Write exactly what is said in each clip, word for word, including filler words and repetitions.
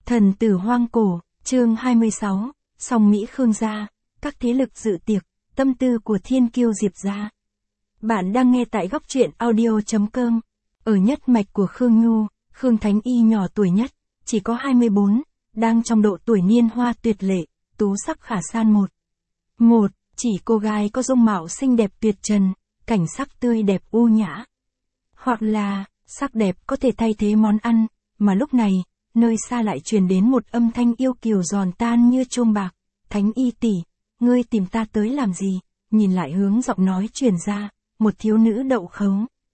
Thần tử hoang cổ, chương hai mươi sáu, Song Mỹ Khương gia, các thế lực dự tiệc, tâm tư của thiên kiêu Diệp gia. Bạn đang nghe tại góc truyện audio chấm com. Ở nhất mạch của Khương Nhu, Khương Thánh Y nhỏ tuổi nhất, chỉ có hai mươi bốn, đang trong độ tuổi niên hoa tuyệt lệ, tú sắc khả san một. Một, chỉ cô gái có dung mạo xinh đẹp tuyệt trần, cảnh sắc tươi đẹp u nhã. Hoặc là, sắc đẹp có thể thay thế món ăn, mà lúc này, nơi xa lại truyền đến một âm thanh yêu kiều giòn tan như chuông bạc. Thánh Y tỷ, ngươi tìm ta tới làm gì? Nhìn lại hướng giọng nói truyền ra, một thiếu nữ đậu khấu.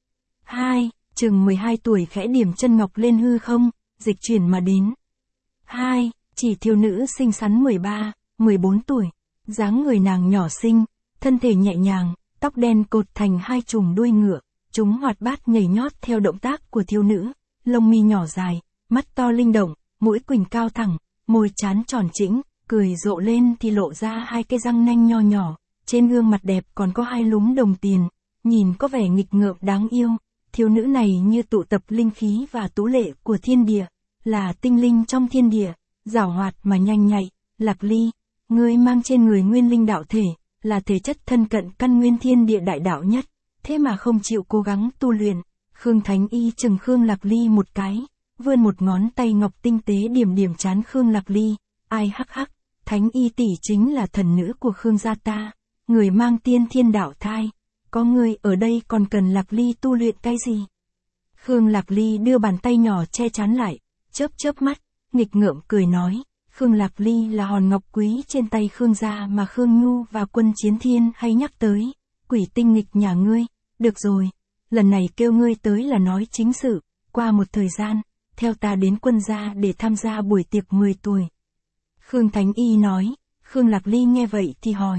Hai, chừng mười hai tuổi khẽ điểm chân ngọc lên hư không, dịch chuyển mà đến. Hai, chỉ thiếu nữ xinh xắn mười ba, mười bốn tuổi, dáng người nàng nhỏ xinh, thân thể nhẹ nhàng, tóc đen cột thành hai chùm đuôi ngựa, chúng hoạt bát nhảy nhót theo động tác của thiếu nữ, lông mi nhỏ dài, mắt to linh động, mũi quỳnh cao thẳng, môi trán tròn chỉnh, cười rộ lên thì lộ ra hai cái răng nanh nho nhỏ, trên gương mặt đẹp còn có hai lúm đồng tiền, nhìn có vẻ nghịch ngợm đáng yêu. Thiếu nữ này như tụ tập linh khí và tú lệ của thiên địa, là tinh linh trong thiên địa, giảo hoạt mà nhanh nhạy. Lạc Ly, ngươi mang trên người nguyên linh đạo thể, là thể chất thân cận căn nguyên thiên địa đại đạo nhất, thế mà không chịu cố gắng tu luyện. Khương Thánh Y chừng Khương Lạc Ly một cái, vươn một ngón tay ngọc tinh tế điểm điểm trán Khương Lạc Ly. Ai hắc hắc, Thánh Y tỷ chính là thần nữ của Khương gia ta, người mang tiên thiên đạo thai. Có ngươi ở đây còn cần Lạc Ly tu luyện cái gì? Khương Lạc Ly đưa bàn tay nhỏ che chắn lại, chớp chớp mắt, nghịch ngợm cười nói, Khương Lạc Ly là hòn ngọc quý trên tay Khương gia mà Khương Nhu và Quân Chiến Thiên hay nhắc tới, quỷ tinh nghịch nhà ngươi. Được rồi, lần này kêu ngươi tới là nói chính sự, qua một thời gian, theo ta đến Quân gia để tham gia buổi tiệc mười tuổi. Khương Thánh Y nói. Khương Lạc Ly nghe vậy thì hỏi,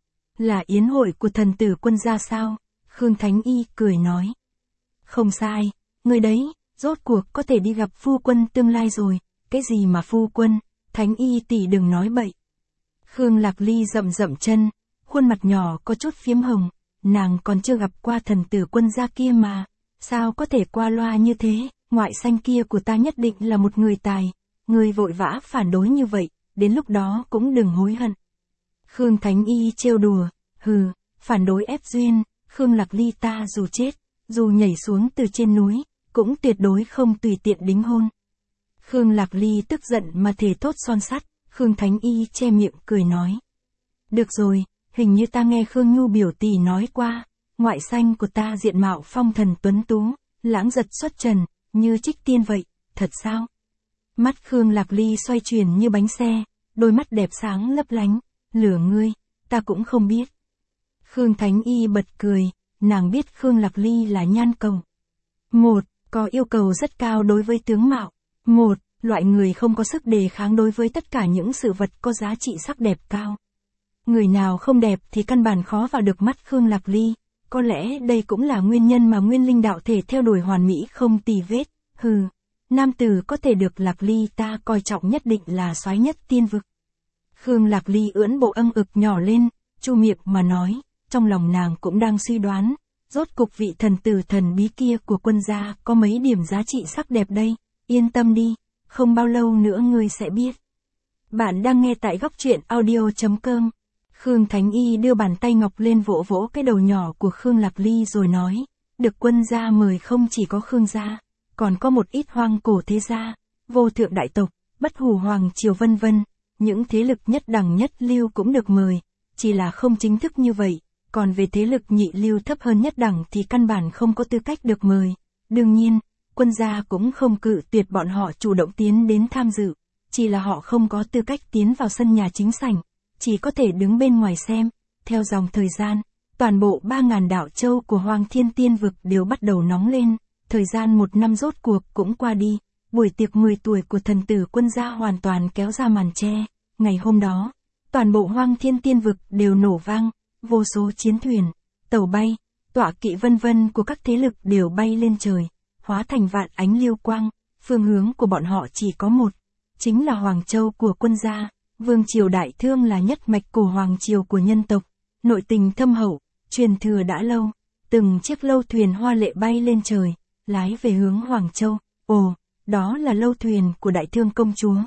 là yến hội của thần tử Quân gia sao? Khương Thánh Y cười nói, không sai, người đấy, rốt cuộc có thể đi gặp phu quân tương lai rồi. Cái gì mà phu quân? Thánh Y tỷ đừng nói bậy. Khương Lạc Ly rậm rậm chân, khuôn mặt nhỏ có chút phiếm hồng, nàng còn chưa gặp qua thần tử Quân gia kia mà, sao có thể qua loa như thế? Ngoại xanh kia của ta nhất định là một người tài, người vội vã phản đối như vậy, đến lúc đó cũng đừng hối hận. Khương Thánh Y trêu đùa, hừ, phản đối ép duyên, Khương Lạc Ly ta dù chết, dù nhảy xuống từ trên núi, cũng tuyệt đối không tùy tiện đính hôn. Khương Lạc Ly tức giận mà thề thốt son sắt. Khương Thánh Y che miệng cười nói, được rồi, hình như ta nghe Khương Nhu biểu tỷ nói qua, ngoại xanh của ta diện mạo phong thần tuấn tú, lãng giật xuất trần, như trích tiên vậy, thật sao? Mắt Khương Lạc Ly xoay chuyển như bánh xe, đôi mắt đẹp sáng lấp lánh, lửa ngươi, ta cũng không biết. Khương Thánh Y bật cười, nàng biết Khương Lạc Ly là nhan cầu. Một, có yêu cầu rất cao đối với tướng mạo. Một, loại người không có sức đề kháng đối với tất cả những sự vật có giá trị sắc đẹp cao. Người nào không đẹp thì căn bản khó vào được mắt Khương Lạc Ly, có lẽ đây cũng là nguyên nhân mà nguyên linh đạo thể theo đuổi hoàn mỹ không tì vết. Hừ, nam tử có thể được Lạc Ly ta coi trọng nhất định là soái nhất tiên vực. Khương Lạc Ly ưỡn bộ âng ực nhỏ lên, chu miệng mà nói, trong lòng nàng cũng đang suy đoán, rốt cục vị thần tử thần bí kia của Quân gia có mấy điểm giá trị sắc đẹp đây. Yên tâm đi, không bao lâu nữa ngươi sẽ biết. Bạn đang nghe tại góc truyện audio chấm com. Khương Thánh Y đưa bàn tay ngọc lên vỗ vỗ cái đầu nhỏ của Khương Lạc Ly rồi nói, được Quân gia mời không chỉ có Khương gia, còn có một ít hoang cổ thế gia, vô thượng đại tộc, bất hủ hoàng triều vân vân, những thế lực nhất đẳng nhất lưu cũng được mời, chỉ là không chính thức như vậy, còn về thế lực nhị lưu thấp hơn nhất đẳng thì căn bản không có tư cách được mời. Đương nhiên, Quân gia cũng không cự tuyệt bọn họ chủ động tiến đến tham dự, chỉ là họ không có tư cách tiến vào sân nhà chính sảnh, chỉ có thể đứng bên ngoài xem. Theo dòng thời gian, toàn bộ ba ngàn đảo châu của Hoàng Thiên Tiên vực đều bắt đầu nóng lên, thời gian một năm rốt cuộc cũng qua đi, buổi tiệc mười tuổi của thần tử Quân gia hoàn toàn kéo ra màn che. Ngày hôm đó, toàn bộ Hoàng Thiên Tiên vực đều nổ vang, vô số chiến thuyền, tàu bay, tọa kỵ vân vân của các thế lực đều bay lên trời, hóa thành vạn ánh liêu quang. Phương hướng của bọn họ chỉ có một, chính là Hoàng Châu của Quân gia. Vương triều Đại Thương là nhất mạch cổ hoàng triều của nhân tộc, nội tình thâm hậu, truyền thừa đã lâu, từng chiếc lâu thuyền hoa lệ bay lên trời, lái về hướng Hoàng Châu. Ồ, đó là lâu thuyền của Đại Thương công chúa.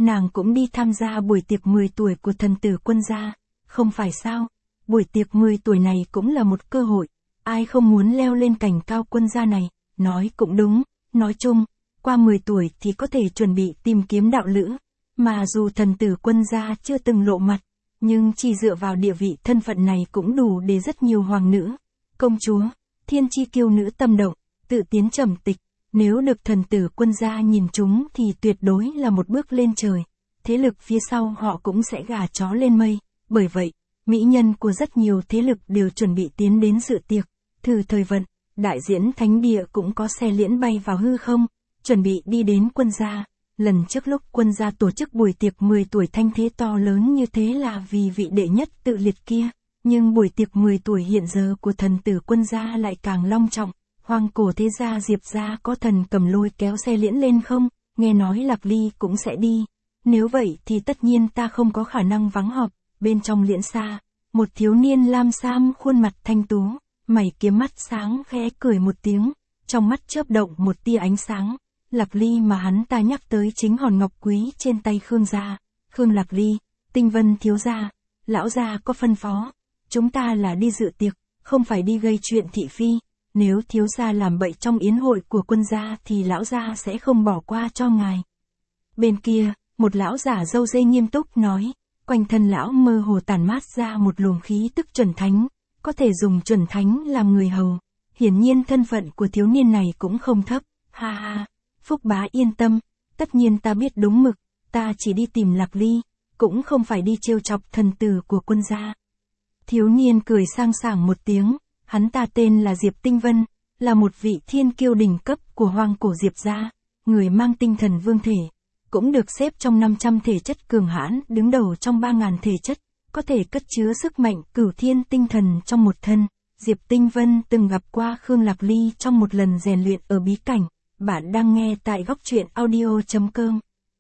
nàng cũng đi tham gia buổi tiệc mười tuổi của thần tử Quân gia, không phải sao? Buổi tiệc mười tuổi này cũng là một cơ hội, ai không muốn leo lên cành cao Quân gia này, nói cũng đúng, nói chung, qua mười tuổi thì có thể chuẩn bị tìm kiếm đạo lữ, mà dù thần tử Quân gia chưa từng lộ mặt, nhưng chỉ dựa vào địa vị thân phận này cũng đủ để rất nhiều hoàng nữ, công chúa, thiên chi kiêu nữ tâm động, tự tiến trầm tịch, nếu được thần tử Quân gia nhìn chúng thì tuyệt đối là một bước lên trời, thế lực phía sau họ cũng sẽ gà chó lên mây, bởi vậy, mỹ nhân của rất nhiều thế lực đều chuẩn bị tiến đến dự tiệc, thử thời vận, đại diễn thánh địa cũng có xe liễn bay vào hư không, chuẩn bị đi đến Quân gia. Lần trước lúc Quân gia tổ chức buổi tiệc mười tuổi thanh thế to lớn như thế là vì vị đệ nhất tự liệt kia, nhưng buổi tiệc mười tuổi hiện giờ của thần tử Quân gia lại càng long trọng, hoàng cổ thế gia Diệp gia có thần cầm lôi kéo xe liễn lên không, nghe nói Lạc Ly cũng sẽ đi, nếu vậy thì tất nhiên ta không có khả năng vắng họp, bên trong liễn xa, một thiếu niên lam sam khuôn mặt thanh tú, mày kiếm mắt sáng khẽ cười một tiếng, trong mắt chớp động một tia ánh sáng. Lạc Ly mà hắn ta nhắc tới chính hòn ngọc quý trên tay Khương gia. Khương Lạc Ly, Tinh Vân thiếu gia, lão gia có phân phó, chúng ta là đi dự tiệc, không phải đi gây chuyện thị phi, nếu thiếu gia làm bậy trong yến hội của Quân gia thì lão gia sẽ không bỏ qua cho ngài. Bên kia, một lão giả râu ria nghiêm túc nói, quanh thân lão mơ hồ tản mát ra một luồng khí tức chuẩn thánh, có thể dùng chuẩn thánh làm người hầu, hiển nhiên thân phận của thiếu niên này cũng không thấp, ha ha. Phúc bá yên tâm, tất nhiên ta biết đúng mực, ta chỉ đi tìm Lạc Ly, cũng không phải đi trêu chọc thần tử của Quân gia. Thiếu niên cười sang sảng một tiếng, hắn ta tên là Diệp Tinh Vân, là một vị thiên kiêu đỉnh cấp của hoang cổ Diệp gia, người mang tinh thần vương thể, cũng được xếp trong năm trăm thể chất cường hãn, đứng đầu trong ba nghìn thể chất, có thể cất chứa sức mạnh cửu thiên tinh thần trong một thân. Diệp Tinh Vân từng gặp qua Khương Lạc Ly trong một lần rèn luyện ở bí cảnh. Bạn đang nghe tại góc truyện audio chấm com.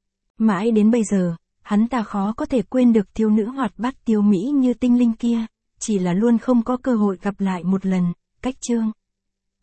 Mãi đến bây giờ, hắn ta khó có thể quên được thiếu nữ hoạt bát tiêu mỹ như Tinh Linh kia, chỉ là luôn không có cơ hội gặp lại một lần. Cách chương